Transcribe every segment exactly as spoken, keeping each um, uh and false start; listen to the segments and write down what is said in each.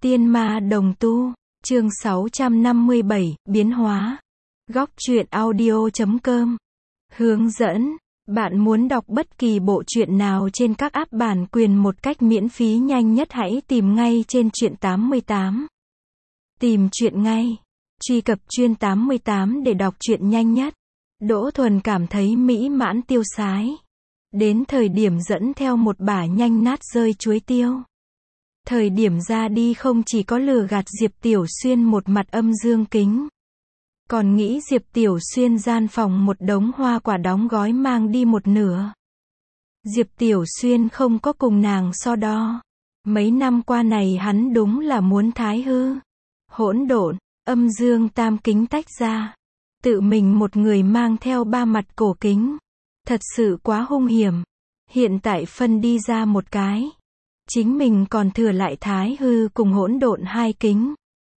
Tiên ma đồng tu, chương sáu trăm năm mươi bảy, biến hóa. Góc truyện audio chấm com. Hướng dẫn. Bạn muốn đọc bất kỳ bộ truyện nào trên các app bản quyền một cách miễn phí nhanh nhất hãy tìm ngay trên truyện tám mươi tám. Tìm truyện ngay. Truy cập truyện tám mươi tám để đọc truyện nhanh nhất. Đỗ Thuần cảm thấy mỹ mãn tiêu sái. Đến thời điểm dẫn theo một bả nhanh nát rơi chuối tiêu. Thời điểm ra đi không chỉ có lừa gạt Diệp Tiểu Xuyên một mặt âm dương kính. Còn nghĩ Diệp Tiểu Xuyên gian phòng một đống hoa quả đóng gói mang đi một nửa. Diệp Tiểu Xuyên không có cùng nàng so đo. Mấy năm qua này hắn đúng là muốn thái hư. Hỗn độn, âm dương tam kính tách ra. Tự mình một người mang theo ba mặt cổ kính. Thật sự quá hung hiểm. Hiện tại phân đi ra một cái. Chính mình còn thừa lại thái hư cùng hỗn độn hai kính.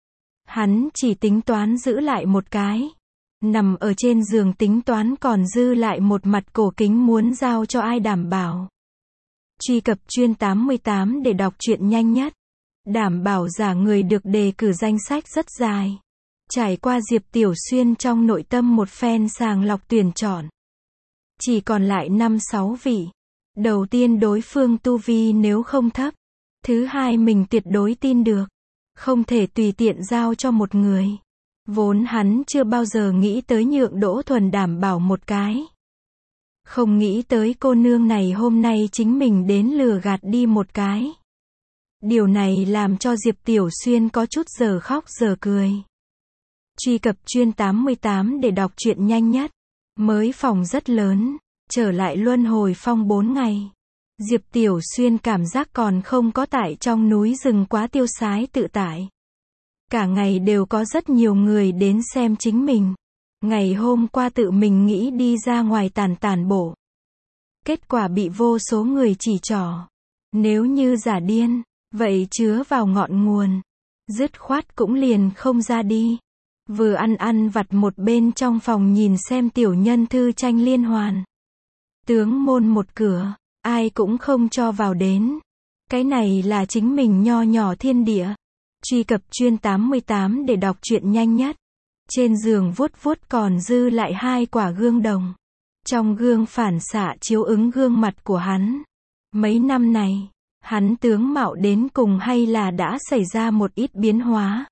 Hắn chỉ tính toán giữ lại một cái. Nằm ở trên giường tính toán còn dư lại một mặt cổ kính muốn giao cho ai đảm bảo. Truy cập truyện tám mươi tám để đọc truyện nhanh nhất. Đảm bảo giả người được đề cử danh sách rất dài. Trải qua Diệp Tiểu Xuyên trong nội tâm một phen sàng lọc tuyển chọn. Chỉ còn lại năm sáu vị. Đầu tiên đối phương tu vi nếu không thấp. Thứ hai mình tuyệt đối tin được. Không thể tùy tiện giao cho một người. Vốn hắn chưa bao giờ nghĩ tới nhượng Đỗ Thuần đảm bảo một cái. Không nghĩ tới cô nương này hôm nay chính mình đến lừa gạt đi một cái. Điều này làm cho Diệp Tiểu Xuyên có chút giờ khóc giờ cười. Truy cập truyện tám mươi tám để đọc truyện nhanh nhất. Mới phòng rất lớn. Trở lại luân hồi phong bốn ngày. Diệp Tiểu Xuyên cảm giác còn không có tại trong núi rừng quá tiêu sái tự tại. Cả ngày đều có rất nhiều người đến xem chính mình. Ngày hôm qua tự mình nghĩ đi ra ngoài tàn tàn bộ. Kết quả bị vô số người chỉ trỏ. Nếu như giả điên, vậy chứa vào ngọn nguồn. Dứt khoát cũng liền không ra đi. Vừa ăn ăn vặt một bên trong phòng nhìn xem tiểu nhân thư tranh liên hoàn. Tướng môn một cửa, ai cũng không cho vào đến. Cái này là chính mình nho nhỏ thiên địa. Truy cập truyện tám mươi tám để đọc truyện nhanh nhất. Trên giường vuốt vuốt còn dư lại hai quả gương đồng. Trong gương phản xạ chiếu ứng gương mặt của hắn. Mấy năm này, hắn tướng mạo đến cùng hay là đã xảy ra một ít biến hóa.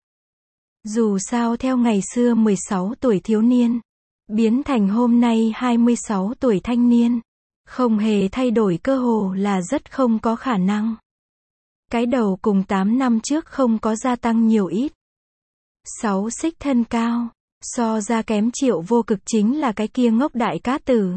Dù sao theo ngày xưa mười sáu tuổi thiếu niên. Biến thành hôm nay hai mươi sáu tuổi thanh niên. Không hề thay đổi cơ hồ là rất không có khả năng. Cái đầu cùng tám năm trước không có gia tăng nhiều ít. sáu xích thân cao. So ra kém Triệu Vô Cực chính là cái kia ngốc đại cá tử.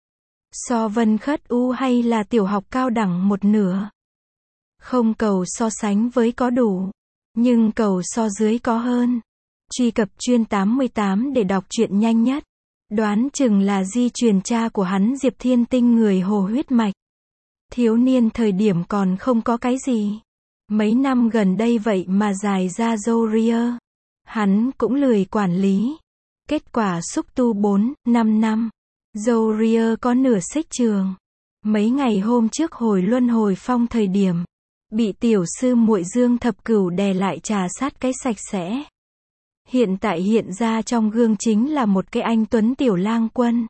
So Vân Khất U hay là tiểu học cao đẳng một nửa. Không cầu so sánh với có đủ. Nhưng cầu so dưới có hơn. Truy cập truyện tám mươi tám để đọc truyện nhanh nhất. Đoán chừng là di truyền cha của hắn Diệp Thiên Tinh người hồ huyết mạch. Thiếu niên thời điểm còn không có cái gì. Mấy năm gần đây vậy mà dài ra râu ria. Hắn cũng lười quản lý. Kết quả xúc tu bốn, năm năm. Râu ria có nửa xích trường. Mấy ngày hôm trước hồi luân hồi phong thời điểm. Bị tiểu sư muội Dương Thập Cửu đè lại trà sát cái sạch sẽ. Hiện tại hiện ra trong gương chính là một cái anh tuấn tiểu lang quân.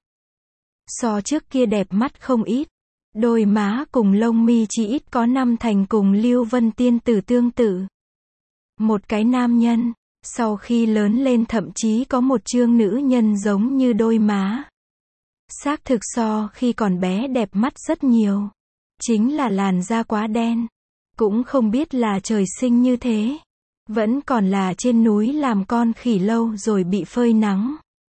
So trước kia đẹp mắt không ít. Đôi má cùng lông mi chỉ ít có năm thành cùng Lưu Vân Tiên Tử tương tự. Một cái nam nhân, sau khi lớn lên thậm chí có một trương nữ nhân giống như đôi má. Xác thực so khi còn bé đẹp mắt rất nhiều. Chính là làn da quá đen. Cũng không biết là trời sinh như thế. Vẫn còn là trên núi làm con khỉ lâu rồi bị phơi nắng.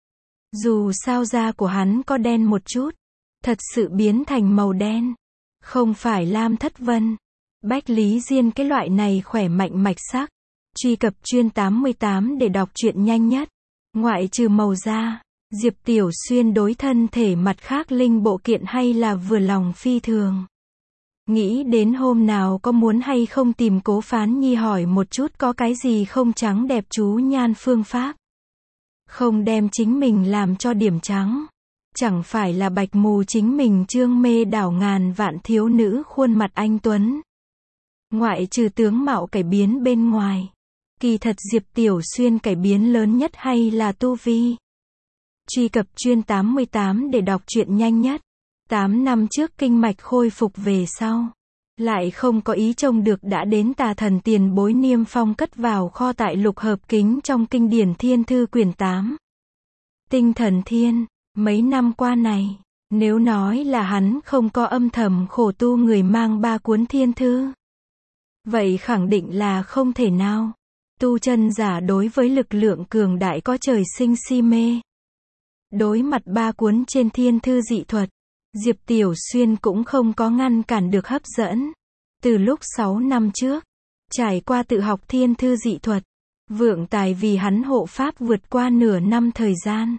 Dù sao da của hắn có đen một chút. Thật sự biến thành màu đen. Không phải Lam Thất Vân. Bách Lý Diên cái loại này khỏe mạnh mạch sắc. Truy cập truyện tám mươi tám để đọc truyện nhanh nhất. Ngoại trừ màu da, Diệp Tiểu Xuyên đối thân thể mặt khác linh bộ kiện hay là vừa lòng phi thường. Nghĩ đến hôm nào có muốn hay không tìm Cố Phán Nhi hỏi một chút có cái gì không trắng đẹp chú nhan phương pháp. Không đem chính mình làm cho điểm trắng. Chẳng phải là bạch mù chính mình trương mê đảo ngàn vạn thiếu nữ khuôn mặt anh tuấn. Ngoại trừ tướng mạo cải biến bên ngoài, kỳ thật Diệp Tiểu Xuyên cải biến lớn nhất hay là tu vi. Truy cập chuyên tám mươi tám để đọc truyện nhanh nhất. tám năm trước kinh mạch khôi phục về sau, lại không có ý trông được đã đến tà thần tiền bối Niêm Phong cất vào kho tại lục hợp kính trong kinh điển Thiên Thư quyển tám. Tinh thần thiên, mấy năm qua này, nếu nói là hắn không có âm thầm khổ tu người mang ba cuốn thiên thư, vậy khẳng định là không thể nào. Tu chân giả đối với lực lượng cường đại có trời sinh si mê. Đối mặt ba cuốn trên thiên thư dị thuật, Diệp Tiểu Xuyên cũng không có ngăn cản được hấp dẫn. Từ lúc sáu năm trước, trải qua tự học thiên thư dị thuật, vượng tài vì hắn hộ pháp vượt qua nửa năm thời gian.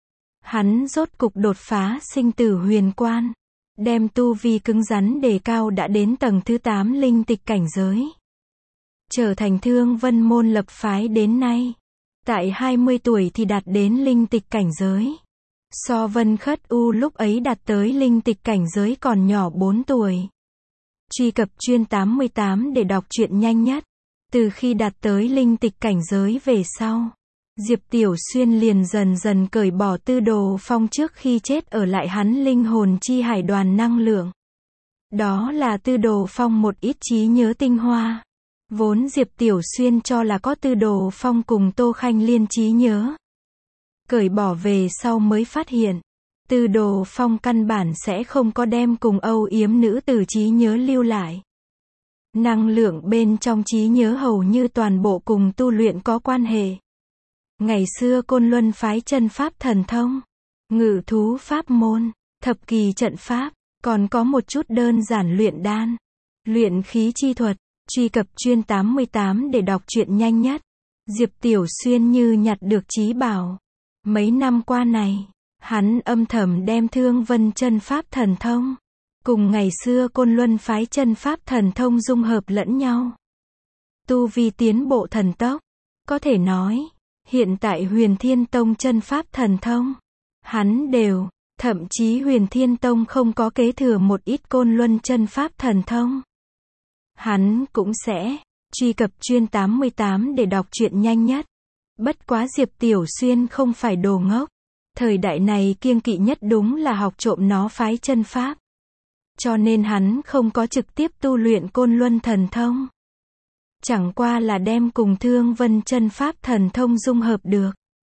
Hắn rốt cục đột phá sinh tử huyền quan, đem tu vi cứng rắn đề cao đã đến tầng thứ tám linh tịch cảnh giới. Trở thành Thương Vân môn lập phái đến nay. Tại hai mươi tuổi thì đạt đến linh tịch cảnh giới. So Vân Khất U lúc ấy đạt tới linh tịch cảnh giới còn nhỏ bốn tuổi. Truy cập chuyên tám mươi tám để đọc truyện nhanh nhất. Từ khi đạt tới linh tịch cảnh giới về sau, Diệp Tiểu Xuyên liền dần dần cởi bỏ Tư Đồ Phong trước khi chết ở lại hắn linh hồn chi hải đoàn năng lượng. Đó là Tư Đồ Phong một ít trí nhớ tinh hoa. Vốn Diệp Tiểu Xuyên cho là có Tư Đồ Phong cùng Tô Khanh Liên trí nhớ. Cởi bỏ về sau mới phát hiện, Tư Đồ Phong căn bản sẽ không có đem cùng âu yếm nữ tử trí nhớ lưu lại. Năng lượng bên trong trí nhớ hầu như toàn bộ cùng tu luyện có quan hệ. Ngày xưa Côn Luân phái chân pháp thần thông, ngự thú pháp môn, thập kỳ trận pháp, còn có một chút đơn giản luyện đan, luyện khí chi thuật. Truy cập chuyên tám mươi tám để đọc truyện nhanh nhất. Diệp Tiểu Xuyên như nhặt được trí bảo. Mấy năm qua này, hắn âm thầm đem Thương Vân chân pháp thần thông cùng ngày xưa Côn Luân phái chân pháp thần thông dung hợp lẫn nhau. Tu vi tiến bộ thần tốc, có thể nói, hiện tại Huyền Thiên Tông chân pháp thần thông, hắn đều, thậm chí Huyền Thiên Tông không có kế thừa một ít Côn Luân chân pháp thần thông, hắn cũng sẽ. Truy cập chuyên tám mươi tám để đọc truyện nhanh nhất. Bất quá Diệp Tiểu Xuyên không phải đồ ngốc. Thời đại này kiêng kỵ nhất đúng là học trộm nó phái chân pháp. Cho nên hắn không có trực tiếp tu luyện Côn Luân thần thông. Chẳng qua là đem cùng Thương Vân chân pháp thần thông dung hợp được.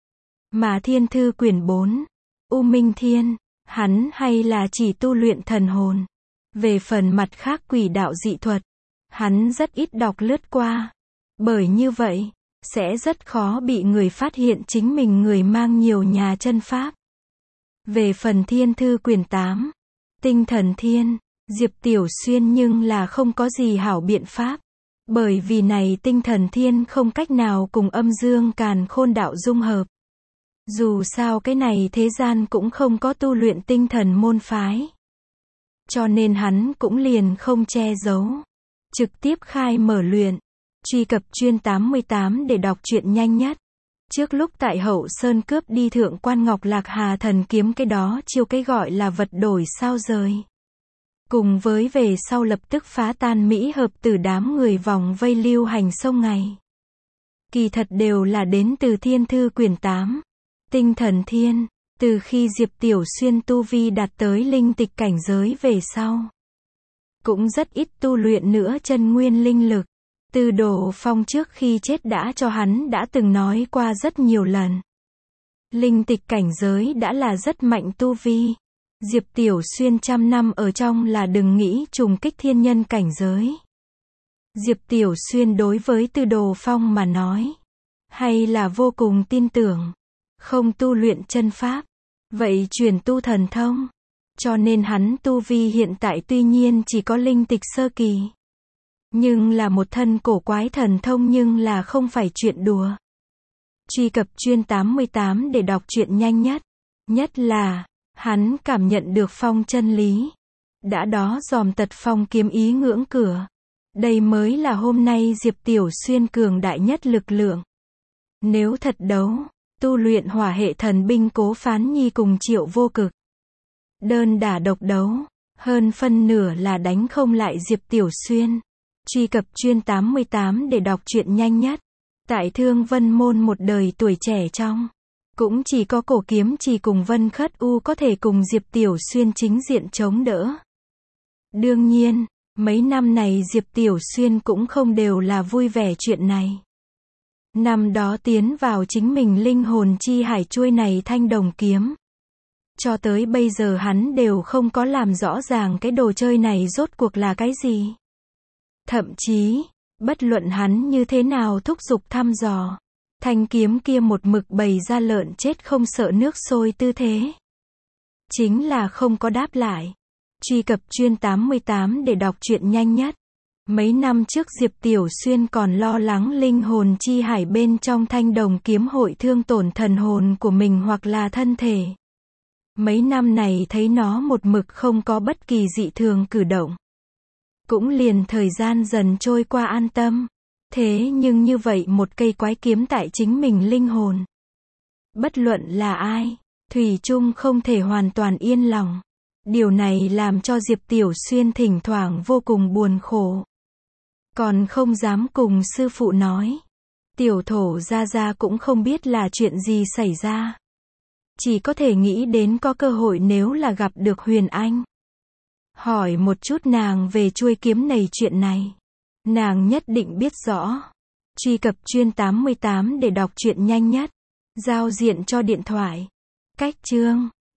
Mà Thiên Thư quyển bốn, U Minh Thiên, hắn hay là chỉ tu luyện thần hồn. Về phần mặt khác quỷ đạo dị thuật, hắn rất ít đọc lướt qua. Bởi như vậy, sẽ rất khó bị người phát hiện chính mình người mang nhiều nhà chân pháp. Về phần Thiên Thư quyển tám, Tinh Thần Thiên, Diệp Tiểu Xuyên nhưng là không có gì hảo biện pháp. Bởi vì này Tinh Thần Thiên không cách nào cùng âm dương càn khôn đạo dung hợp. Dù sao cái này thế gian cũng không có tu luyện tinh thần môn phái. Cho nên hắn cũng liền không che giấu. Trực tiếp khai mở luyện. Truy cập chuyên tám mươi tám để đọc truyện nhanh nhất. Trước lúc tại Hậu Sơn cướp đi Thượng Quan Ngọc Lạc Hà thần kiếm cái đó chiêu cái gọi là vật đổi sao rời. Cùng với về sau lập tức phá tan Mỹ hợp từ đám người vòng vây lưu hành sông ngày. Kỳ thật đều là đến từ Thiên Thư quyển tám. Tinh Thần Thiên, từ khi Diệp Tiểu Xuyên tu vi đạt tới linh tịch cảnh giới về sau. Cũng rất ít tu luyện nữa chân nguyên linh lực. Tư Đồ Phong trước khi chết đã cho hắn đã từng nói qua rất nhiều lần. Linh tịch cảnh giới đã là rất mạnh tu vi. Diệp Tiểu Xuyên trăm năm ở trong là đừng nghĩ trùng kích thiên nhân cảnh giới. Diệp Tiểu Xuyên đối với Tư Đồ Phong mà nói, hay là vô cùng tin tưởng. Không tu luyện chân pháp, vậy chuyển tu thần thông. Cho nên hắn tu vi hiện tại tuy nhiên chỉ có linh tịch sơ kỳ. Nhưng là một thân cổ quái thần thông nhưng là không phải chuyện đùa. Truy cập chuyên tám mươi tám để đọc truyện nhanh nhất. Nhất là, hắn cảm nhận được phong chân lý. Đã đó dòm tật phong kiếm ý ngưỡng cửa. Đây mới là hôm nay Diệp Tiểu Xuyên cường đại nhất lực lượng. Nếu thật đấu, tu luyện hỏa hệ thần binh Cố Phán Nhi cùng Triệu Vô Cực. Đơn đả độc đấu, hơn phân nửa là đánh không lại Diệp Tiểu Xuyên. Truy cập chuyên tám mươi tám để đọc truyện nhanh nhất. Tại Thương Vân Môn một đời tuổi trẻ trong. Cũng chỉ có Cổ Kiếm Trì cùng Vân Khất U có thể cùng Diệp Tiểu Xuyên chính diện chống đỡ. Đương nhiên, mấy năm này Diệp Tiểu Xuyên cũng không đều là vui vẻ chuyện này. Năm đó tiến vào chính mình linh hồn chi hải chuôi này thanh đồng kiếm. Cho tới bây giờ hắn đều không có làm rõ ràng cái đồ chơi này rốt cuộc là cái gì. Thậm chí, bất luận hắn như thế nào thúc giục thăm dò, thanh kiếm kia một mực bày ra lợn chết không sợ nước sôi tư thế. Chính là không có đáp lại. Truy cập chuyên tám mươi tám để đọc truyện nhanh nhất. Mấy năm trước Diệp Tiểu Xuyên còn lo lắng linh hồn chi hải bên trong thanh đồng kiếm hội thương tổn thần hồn của mình hoặc là thân thể. Mấy năm này thấy nó một mực không có bất kỳ dị thường cử động. Cũng liền thời gian dần trôi qua an tâm. Thế nhưng như vậy một cây quái kiếm tại chính mình linh hồn. Bất luận là ai, thủy chung không thể hoàn toàn yên lòng. Điều này làm cho Diệp Tiểu Xuyên thỉnh thoảng vô cùng buồn khổ. Còn không dám cùng sư phụ nói. Tiểu thổ ra ra cũng không biết là chuyện gì xảy ra. Chỉ có thể nghĩ đến có cơ hội nếu là gặp được Huyền Anh. Hỏi một chút nàng về chuôi kiếm này chuyện này. Nàng nhất định biết rõ. Truy cập chuyên tám mươi tám để đọc truyện nhanh nhất. Giao diện cho điện thoại. Cách chương